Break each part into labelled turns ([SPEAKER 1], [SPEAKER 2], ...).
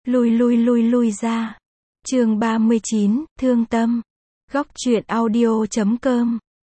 [SPEAKER 1] Lui ra. Chương 39, thương tâm. Góc truyện audio.com.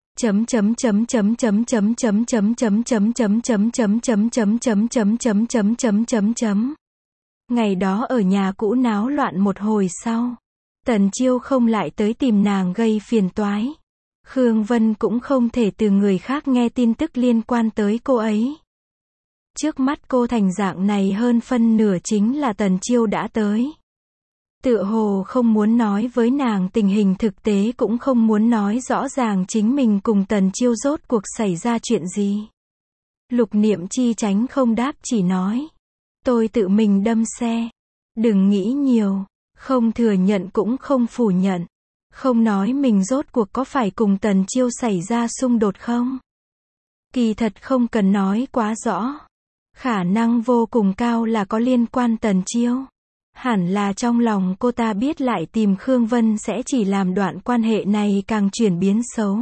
[SPEAKER 1] Ngày đó ở nhà cũ náo loạn một hồi sau, Tần Chiêu không lại tới tìm nàng gây phiền toái. Khương Vân cũng không thể từ người khác nghe tin tức liên quan tới cô ấy. Trước mắt cô thành dạng này hơn phân nửa chính là Tần Chiêu đã tới. Tựa hồ không muốn nói với nàng tình hình thực tế, cũng không muốn nói rõ ràng chính mình cùng Tần Chiêu rốt cuộc xảy ra chuyện gì. Lục Niệm Chi tránh không đáp, chỉ nói: tôi tự mình đâm xe. Đừng nghĩ nhiều. Không thừa nhận cũng không phủ nhận. Không nói mình rốt cuộc có phải cùng Tần Chiêu xảy ra xung đột không? Kỳ thật không cần nói quá rõ. Khả năng vô cùng cao là có liên quan Tần Chiêu. Hẳn là trong lòng cô ta biết lại tìm Khương Vân sẽ chỉ làm đoạn quan hệ này càng chuyển biến xấu.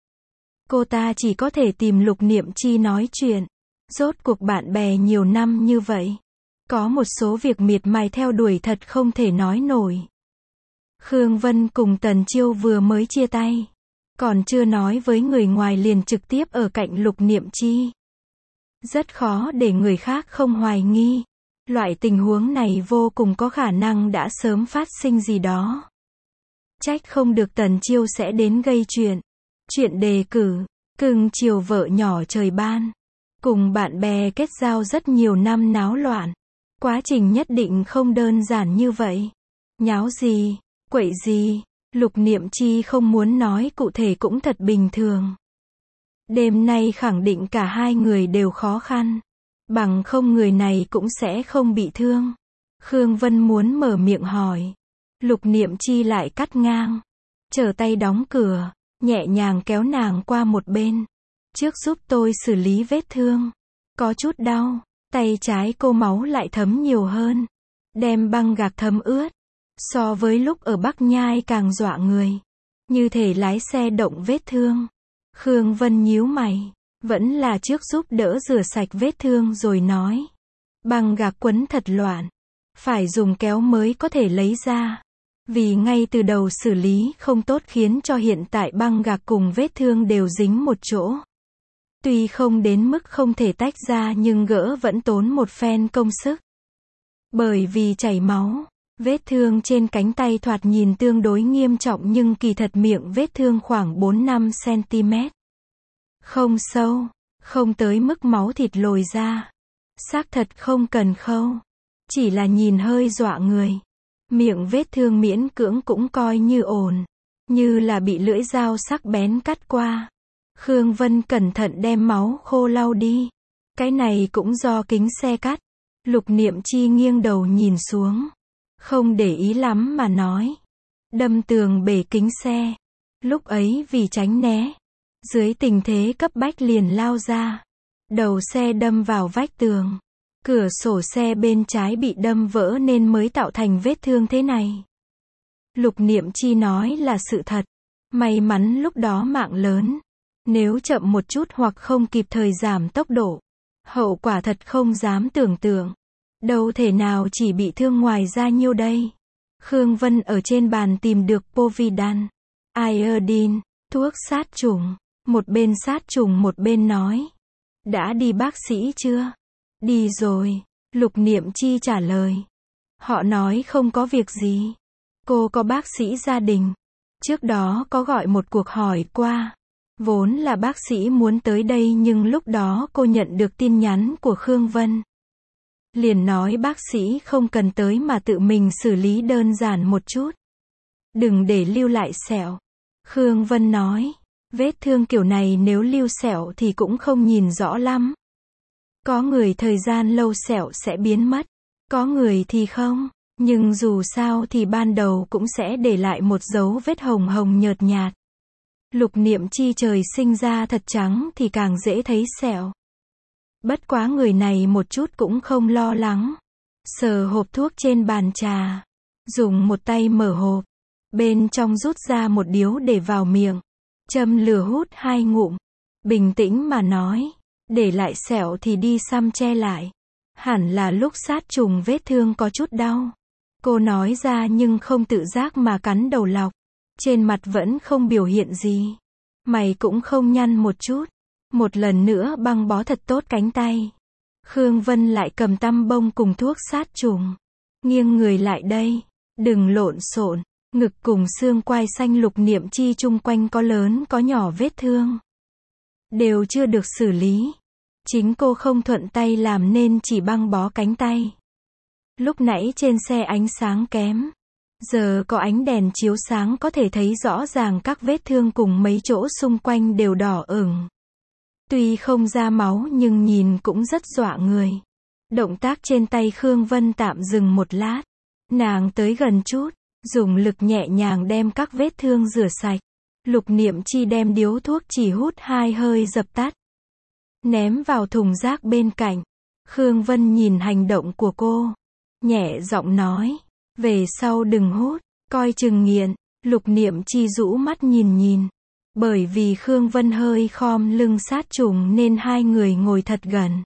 [SPEAKER 1] Cô ta chỉ có thể tìm Lục Niệm Chi nói chuyện. Rốt cuộc bạn bè nhiều năm như vậy, có một số việc miệt mài theo đuổi thật không thể nói nổi. Khương Vân cùng Tần Chiêu vừa mới chia tay, còn chưa nói với người ngoài liền trực tiếp ở cạnh Lục Niệm Chi. Rất khó để người khác không hoài nghi. Loại tình huống này vô cùng có khả năng đã sớm phát sinh gì đó. Trách không được Tần Chiêu sẽ đến gây chuyện. Chuyện đề cử, cưng chiều vợ nhỏ trời ban, cùng bạn bè kết giao rất nhiều năm náo loạn. Quá trình nhất định không đơn giản như vậy. Nháo gì, quậy gì, Lục Niệm Chi không muốn nói cụ thể cũng thật bình thường. Đêm nay khẳng định cả hai người đều khó khăn. Bằng không người này cũng sẽ không bị thương. Khương Vân muốn mở miệng hỏi. Lục Niệm Chi lại cắt ngang. Trở tay đóng cửa, nhẹ nhàng kéo nàng qua một bên. Trước giúp tôi xử lý vết thương. Có chút đau. Tay trái cô máu lại thấm nhiều hơn. Đem băng gạc thấm ướt. So với lúc ở Bắc Nhai càng dọa người. Như thể lái xe động vết thương. Khương Vân nhíu mày. Vẫn là trước giúp đỡ rửa sạch vết thương rồi nói. Băng gạc quấn thật loạn. Phải dùng kéo mới có thể lấy ra. Vì ngay từ đầu xử lý không tốt khiến cho hiện tại băng gạc cùng vết thương đều dính một chỗ. Tuy không đến mức không thể tách ra nhưng gỡ vẫn tốn một phen công sức. Bởi vì chảy máu, vết thương trên cánh tay thoạt nhìn tương đối nghiêm trọng nhưng kỳ thật miệng vết thương khoảng 4-5 cm. Không sâu, không tới mức máu thịt lồi ra. Xác thật không cần khâu. Chỉ là nhìn hơi dọa người. Miệng vết thương miễn cưỡng cũng coi như ổn. Như là bị lưỡi dao sắc bén cắt qua. Khương Vân cẩn thận đem máu khô lau đi. Cái này cũng do kính xe cắt. Lục Niệm Chi nghiêng đầu nhìn xuống. Không để ý lắm mà nói. Đâm tường bể kính xe. Lúc ấy vì tránh né. Dưới tình thế cấp bách liền lao ra. Đầu xe đâm vào vách tường. Cửa sổ xe bên trái bị đâm vỡ nên mới tạo thành vết thương thế này. Lục Niệm Chi nói là sự thật. May mắn lúc đó mạng lớn. Nếu chậm một chút hoặc không kịp thời giảm tốc độ, hậu quả thật không dám tưởng tượng. Đâu thể nào chỉ bị thương ngoài da nhiêu đây. Khương Vân ở trên bàn tìm được Povidone, iodine, thuốc sát trùng. Một bên sát trùng một bên nói. Đã đi bác sĩ chưa? Đi rồi. Lục Niệm Chi trả lời. Họ nói không có việc gì. Cô có bác sĩ gia đình. Trước đó có gọi một cuộc hỏi qua. Vốn là bác sĩ muốn tới đây nhưng lúc đó cô nhận được tin nhắn của Khương Vân. Liền nói bác sĩ không cần tới mà tự mình xử lý đơn giản một chút. Đừng để lưu lại sẹo. Khương Vân nói. Vết thương kiểu này nếu lưu sẹo thì cũng không nhìn rõ lắm. Có người thời gian lâu sẹo sẽ biến mất. Có người thì không. Nhưng dù sao thì ban đầu cũng sẽ để lại một dấu vết hồng hồng nhợt nhạt. Lục Niệm Chi trời sinh ra thật trắng thì càng dễ thấy sẹo. Bất quá người này một chút cũng không lo lắng. Sờ hộp thuốc trên bàn trà. Dùng một tay mở hộp. Bên trong rút ra một điếu để vào miệng. Châm lửa hút 2 ngụm. Bình tĩnh mà nói. Để lại sẹo thì đi xăm che lại. Hẳn là lúc sát trùng vết thương có chút đau. Cô nói ra nhưng không tự giác mà cắn đầu lọc. Trên mặt vẫn không biểu hiện gì. Mày cũng không nhăn một chút. Một lần nữa băng bó thật tốt cánh tay. Khương Vân lại cầm tăm bông cùng thuốc sát trùng. Nghiêng người lại đây. Đừng lộn xộn. Ngực cùng xương quai xanh Lục Niệm Chi chung quanh có lớn có nhỏ vết thương. Đều chưa được xử lý. Chính cô không thuận tay làm nên chỉ băng bó cánh tay. Lúc nãy trên xe ánh sáng kém. Giờ có ánh đèn chiếu sáng có thể thấy rõ ràng các vết thương cùng mấy chỗ xung quanh đều đỏ ửng. Tuy không ra máu nhưng nhìn cũng rất dọa người. Động tác trên tay Khương Vân tạm dừng một lát. Nàng tới gần chút, dùng lực nhẹ nhàng đem các vết thương rửa sạch. Lục Niệm Chi đem điếu thuốc chỉ hút 2 hơi dập tắt. Ném vào thùng rác bên cạnh. Khương Vân nhìn hành động của cô. Nhẹ giọng nói. Về sau đừng hút, coi chừng nghiện. Lục Niệm Chi rũ mắt nhìn. Bởi vì Khương Vân hơi khom lưng sát trùng nên hai người ngồi thật gần.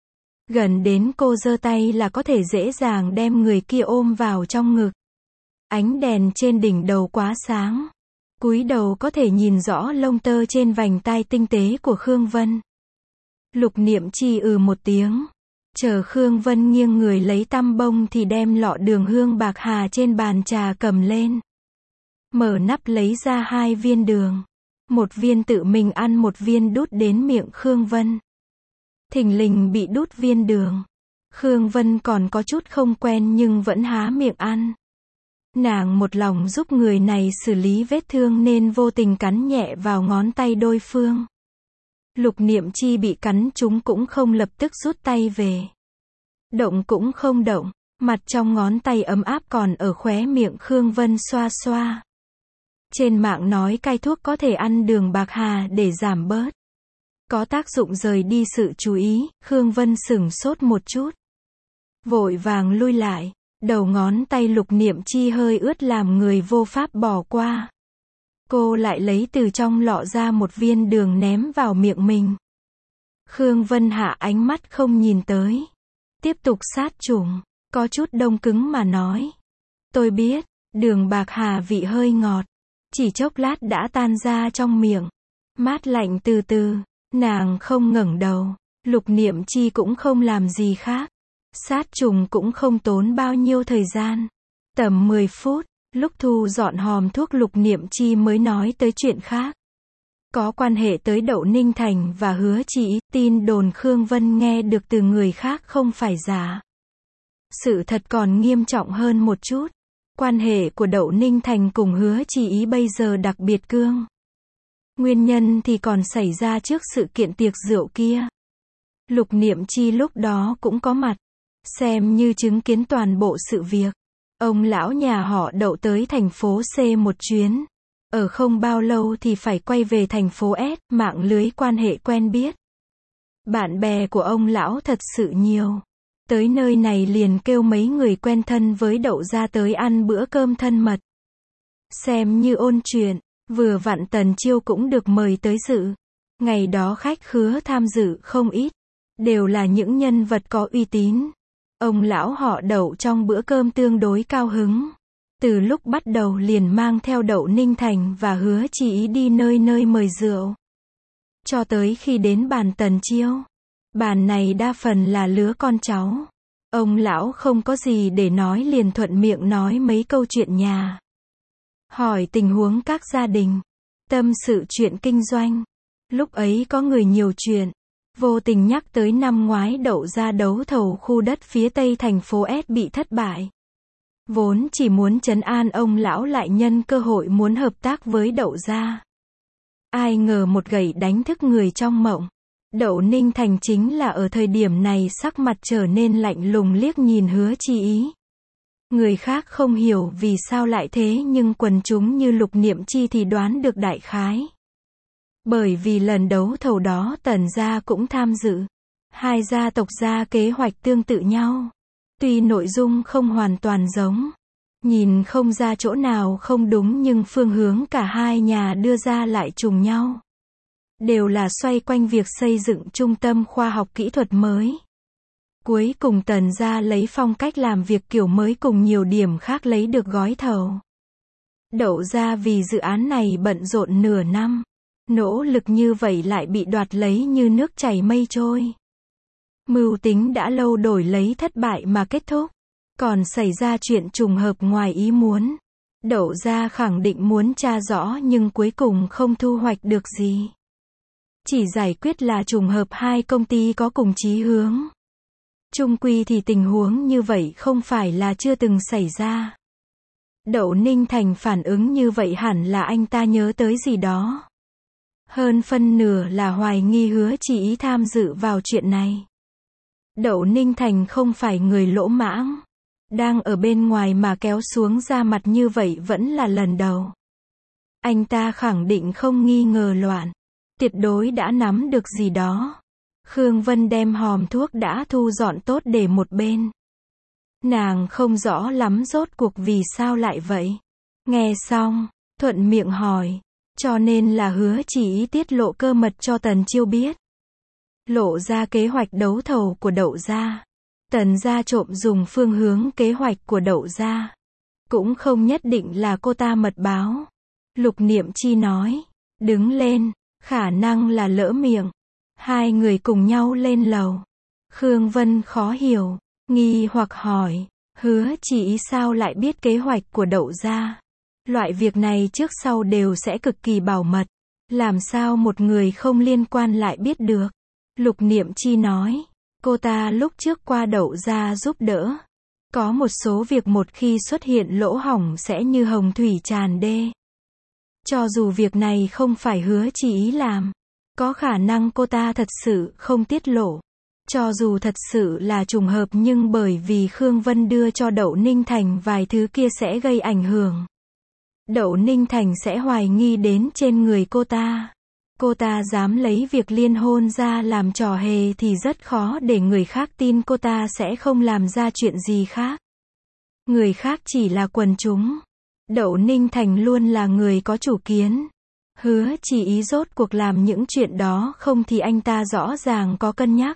[SPEAKER 1] Gần đến cô giơ tay là có thể dễ dàng đem người kia ôm vào trong ngực. Ánh đèn trên đỉnh đầu quá sáng. Cúi đầu có thể nhìn rõ lông tơ trên vành tai tinh tế của Khương Vân. Lục Niệm Chi một tiếng. Chờ Khương Vân nghiêng người lấy tăm bông thì đem lọ đường hương bạc hà trên bàn trà cầm lên. Mở nắp lấy ra 2 viên đường. Một viên tự mình ăn, một viên đút đến miệng Khương Vân. Thình lình bị đút viên đường. Khương Vân còn có chút không quen nhưng vẫn há miệng ăn. Nàng một lòng giúp người này xử lý vết thương nên vô tình cắn nhẹ vào ngón tay đối phương. Lục Niệm Chi bị cắn trúng cũng không lập tức rút tay về. Động cũng không động, mặt trong ngón tay ấm áp còn ở khóe miệng Khương Vân xoa xoa. Trên mạng nói cai thuốc có thể ăn đường bạc hà để giảm bớt. Có tác dụng rời đi sự chú ý, Khương Vân sửng sốt một chút. Vội vàng lui lại, đầu ngón tay Lục Niệm Chi hơi ướt làm người vô pháp bỏ qua. Cô lại lấy từ trong lọ ra một viên đường ném vào miệng mình. Khương Vân hạ ánh mắt không nhìn tới. Tiếp tục sát trùng, có chút đông cứng mà nói. Tôi biết, đường bạc hà vị hơi ngọt. Chỉ chốc lát đã tan ra trong miệng. Mát lạnh từ từ, nàng không ngẩng đầu. Lục Niệm Chi cũng không làm gì khác. Sát trùng cũng không tốn bao nhiêu thời gian. Tầm 10 phút. Lúc thu dọn hòm thuốc Lục Niệm Chi mới nói tới chuyện khác. Có quan hệ tới Đậu Ninh Thành và Hứa Chỉ, tin đồn Khương Vân nghe được từ người khác không phải giả. Sự thật còn nghiêm trọng hơn một chút. Quan hệ của Đậu Ninh Thành cùng Hứa Chỉ bây giờ đặc biệt cương. Nguyên nhân thì còn xảy ra trước sự kiện tiệc rượu kia. Lục Niệm Chi lúc đó cũng có mặt. Xem như chứng kiến toàn bộ sự việc. Ông lão nhà họ Đậu tới thành phố C một chuyến. Ở không bao lâu thì phải quay về thành phố S, mạng lưới quan hệ quen biết. Bạn bè của ông lão thật sự nhiều. Tới nơi này liền kêu mấy người quen thân với Đậu ra tới ăn bữa cơm thân mật. Xem như ôn chuyện, vừa vặn Tần Chiêu cũng được mời tới dự. Ngày đó khách khứa tham dự không ít. Đều là những nhân vật có uy tín. Ông lão họ Đậu trong bữa cơm tương đối cao hứng. Từ lúc bắt đầu liền mang theo Đậu Ninh Thành và Hứa Chỉ đi nơi nơi mời rượu. Cho tới khi đến bàn Tần Chiêu. Bàn này đa phần là lứa con cháu. Ông lão không có gì để nói liền thuận miệng nói mấy câu chuyện nhà. Hỏi tình huống các gia đình. Tâm sự chuyện kinh doanh. Lúc ấy có người nhiều chuyện. Vô tình nhắc tới năm ngoái Đậu ra đấu thầu khu đất phía tây thành phố S bị thất bại. Vốn chỉ muốn trấn an ông lão lại nhân cơ hội muốn hợp tác với Đậu ra. Ai ngờ một gậy đánh thức người trong mộng. Đậu Ninh Thành chính là ở thời điểm này sắc mặt trở nên lạnh lùng liếc nhìn Hứa Chỉ. Người khác không hiểu vì sao lại thế nhưng quần chúng như Lục Niệm Chi thì đoán được đại khái. Bởi vì lần đấu thầu đó Tần gia cũng tham dự. Hai gia tộc ra kế hoạch tương tự nhau. Tuy nội dung không hoàn toàn giống. Nhìn không ra chỗ nào không đúng nhưng phương hướng cả hai nhà đưa ra lại trùng nhau. Đều là xoay quanh việc xây dựng trung tâm khoa học kỹ thuật mới. Cuối cùng Tần gia lấy phong cách làm việc kiểu mới cùng nhiều điểm khác lấy được gói thầu. Đậu gia vì dự án này bận rộn nửa năm. Nỗ lực như vậy lại bị đoạt lấy như nước chảy mây trôi. Mưu tính đã lâu đổi lấy thất bại mà kết thúc. Còn xảy ra chuyện trùng hợp ngoài ý muốn. Đậu gia khẳng định muốn tra rõ nhưng cuối cùng không thu hoạch được gì. Chỉ giải quyết là trùng hợp hai công ty có cùng chí hướng. Chung quy thì tình huống như vậy không phải là chưa từng xảy ra. Đậu Ninh Thành phản ứng như vậy hẳn là anh ta nhớ tới gì đó. Hơn phân nửa là hoài nghi Hứa Chỉ Ý tham dự vào chuyện này. Đậu Ninh Thành không phải người lỗ mãng. Đang ở bên ngoài mà kéo xuống ra mặt như vậy vẫn là lần đầu. Anh ta khẳng định không nghi ngờ loạn. Tuyệt đối đã nắm được gì đó. Khương Vân đem hòm thuốc đã thu dọn tốt để một bên. Nàng không rõ lắm rốt cuộc vì sao lại vậy. Nghe xong, thuận miệng hỏi. Cho nên là Hứa Chỉ Ý tiết lộ cơ mật cho Tần Chiêu biết. Lộ ra kế hoạch đấu thầu của Đậu gia. Tần gia trộm dùng phương hướng kế hoạch của Đậu gia. Cũng không nhất định là cô ta mật báo. Lục Niệm Chi nói. Đứng lên, khả năng là lỡ miệng. Hai người cùng nhau lên lầu. Khương Vân khó hiểu, nghi hoặc hỏi. Hứa Chỉ Ý sao lại biết kế hoạch của Đậu gia? Loại việc này trước sau đều sẽ cực kỳ bảo mật. Làm sao một người không liên quan lại biết được? Lục Niệm Chi nói. Cô ta lúc trước qua Đậu gia giúp đỡ. Có một số việc một khi xuất hiện lỗ hổng sẽ như hồng thủy tràn đê. Cho dù việc này không phải Hứa Chỉ Ý làm. Có khả năng cô ta thật sự không tiết lộ. Cho dù thật sự là trùng hợp nhưng bởi vì Khương Vân đưa cho Đậu Ninh Thành vài thứ kia sẽ gây ảnh hưởng. Đậu Ninh Thành sẽ hoài nghi đến trên người cô ta. Cô ta dám lấy việc liên hôn ra làm trò hề thì rất khó để người khác tin cô ta sẽ không làm ra chuyện gì khác. Người khác chỉ là quần chúng. Đậu Ninh Thành luôn là người có chủ kiến. Hứa Chỉ Ý rốt cuộc làm những chuyện đó không thì anh ta rõ ràng có cân nhắc.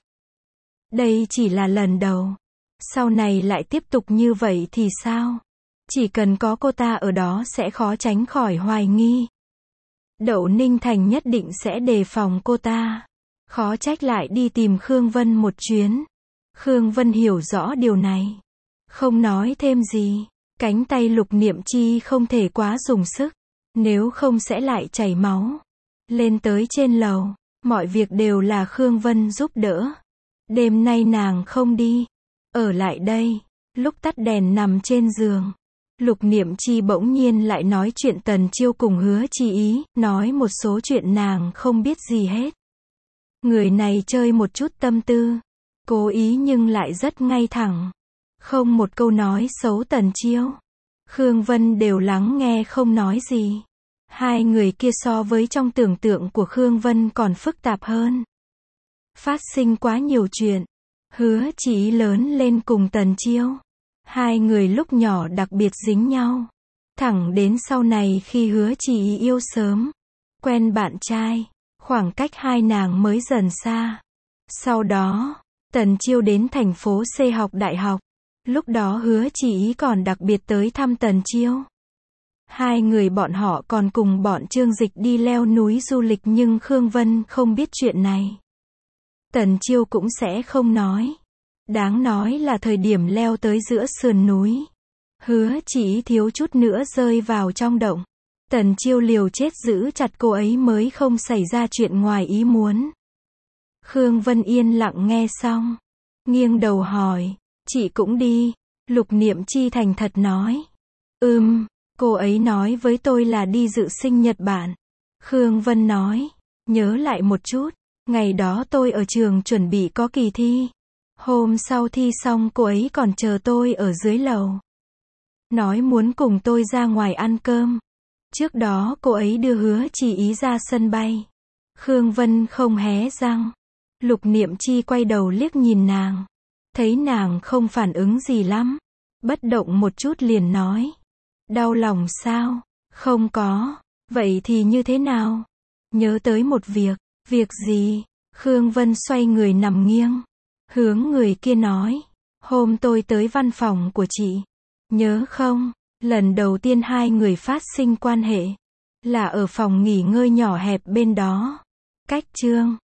[SPEAKER 1] Đây chỉ là lần đầu. Sau này lại tiếp tục như vậy thì sao? Chỉ cần có cô ta ở đó sẽ khó tránh khỏi hoài nghi. Đậu Ninh Thành nhất định sẽ đề phòng cô ta. Khó trách lại đi tìm Khương Vân một chuyến. Khương Vân hiểu rõ điều này. Không nói thêm gì. Cánh tay Lục Niệm Chi không thể quá dùng sức. Nếu không sẽ lại chảy máu. Lên tới trên lầu. Mọi việc đều là Khương Vân giúp đỡ. Đêm nay nàng không đi. Ở lại đây. Lúc tắt đèn nằm trên giường. Lục Niệm Chi bỗng nhiên lại nói chuyện Tần Chiêu cùng Hứa Chỉ Ý. Nói một số chuyện nàng không biết gì hết. Người này chơi một chút tâm tư. Cố ý nhưng lại rất ngay thẳng. Không một câu nói xấu Tần Chiêu. Khương Vân đều lắng nghe không nói gì. Hai người kia so với trong tưởng tượng của Khương Vân còn phức tạp hơn. Phát sinh quá nhiều chuyện. Hứa Chỉ Ý lớn lên cùng Tần Chiêu. Hai người lúc nhỏ đặc biệt dính nhau. Thẳng đến sau này khi Hứa Chỉ Ý yêu sớm. Quen bạn trai. Khoảng cách hai nàng mới dần xa. Sau đó, Tần Chiêu đến thành phố C học đại học. Lúc đó Hứa Chỉ Ý còn đặc biệt tới thăm Tần Chiêu. Hai người bọn họ còn cùng bọn Trương Dịch đi leo núi du lịch nhưng Khương Vân không biết chuyện này. Tần Chiêu cũng sẽ không nói. Đáng nói là thời điểm leo tới giữa sườn núi. Hứa Chỉ Ý thiếu chút nữa rơi vào trong động. Tần Chiêu liều chết giữ chặt cô ấy mới không xảy ra chuyện ngoài ý muốn. Khương Vân yên lặng nghe xong. Nghiêng đầu hỏi. Chị cũng đi. Lục Niệm Chi thành thật nói. Cô ấy nói với tôi là đi dự sinh nhật bản. Khương Vân nói. Nhớ lại một chút. Ngày đó tôi ở trường chuẩn bị có kỳ thi. Hôm sau thi xong cô ấy còn chờ tôi ở dưới lầu. Nói muốn cùng tôi ra ngoài ăn cơm. Trước đó cô ấy đưa Hứa Chỉ Ý ra sân bay. Khương Vân không hé răng. Lục Niệm Chi quay đầu liếc nhìn nàng. Thấy nàng không phản ứng gì lắm. Bất động một chút liền nói. Đau lòng sao? Không có. Vậy thì như thế nào? Nhớ tới một việc. Việc gì? Khương Vân xoay người nằm nghiêng. Hướng người kia nói, hôm tôi tới văn phòng của chị, nhớ không? Lần đầu tiên hai người phát sinh quan hệ, là ở phòng nghỉ ngơi nhỏ hẹp bên đó. Cách chương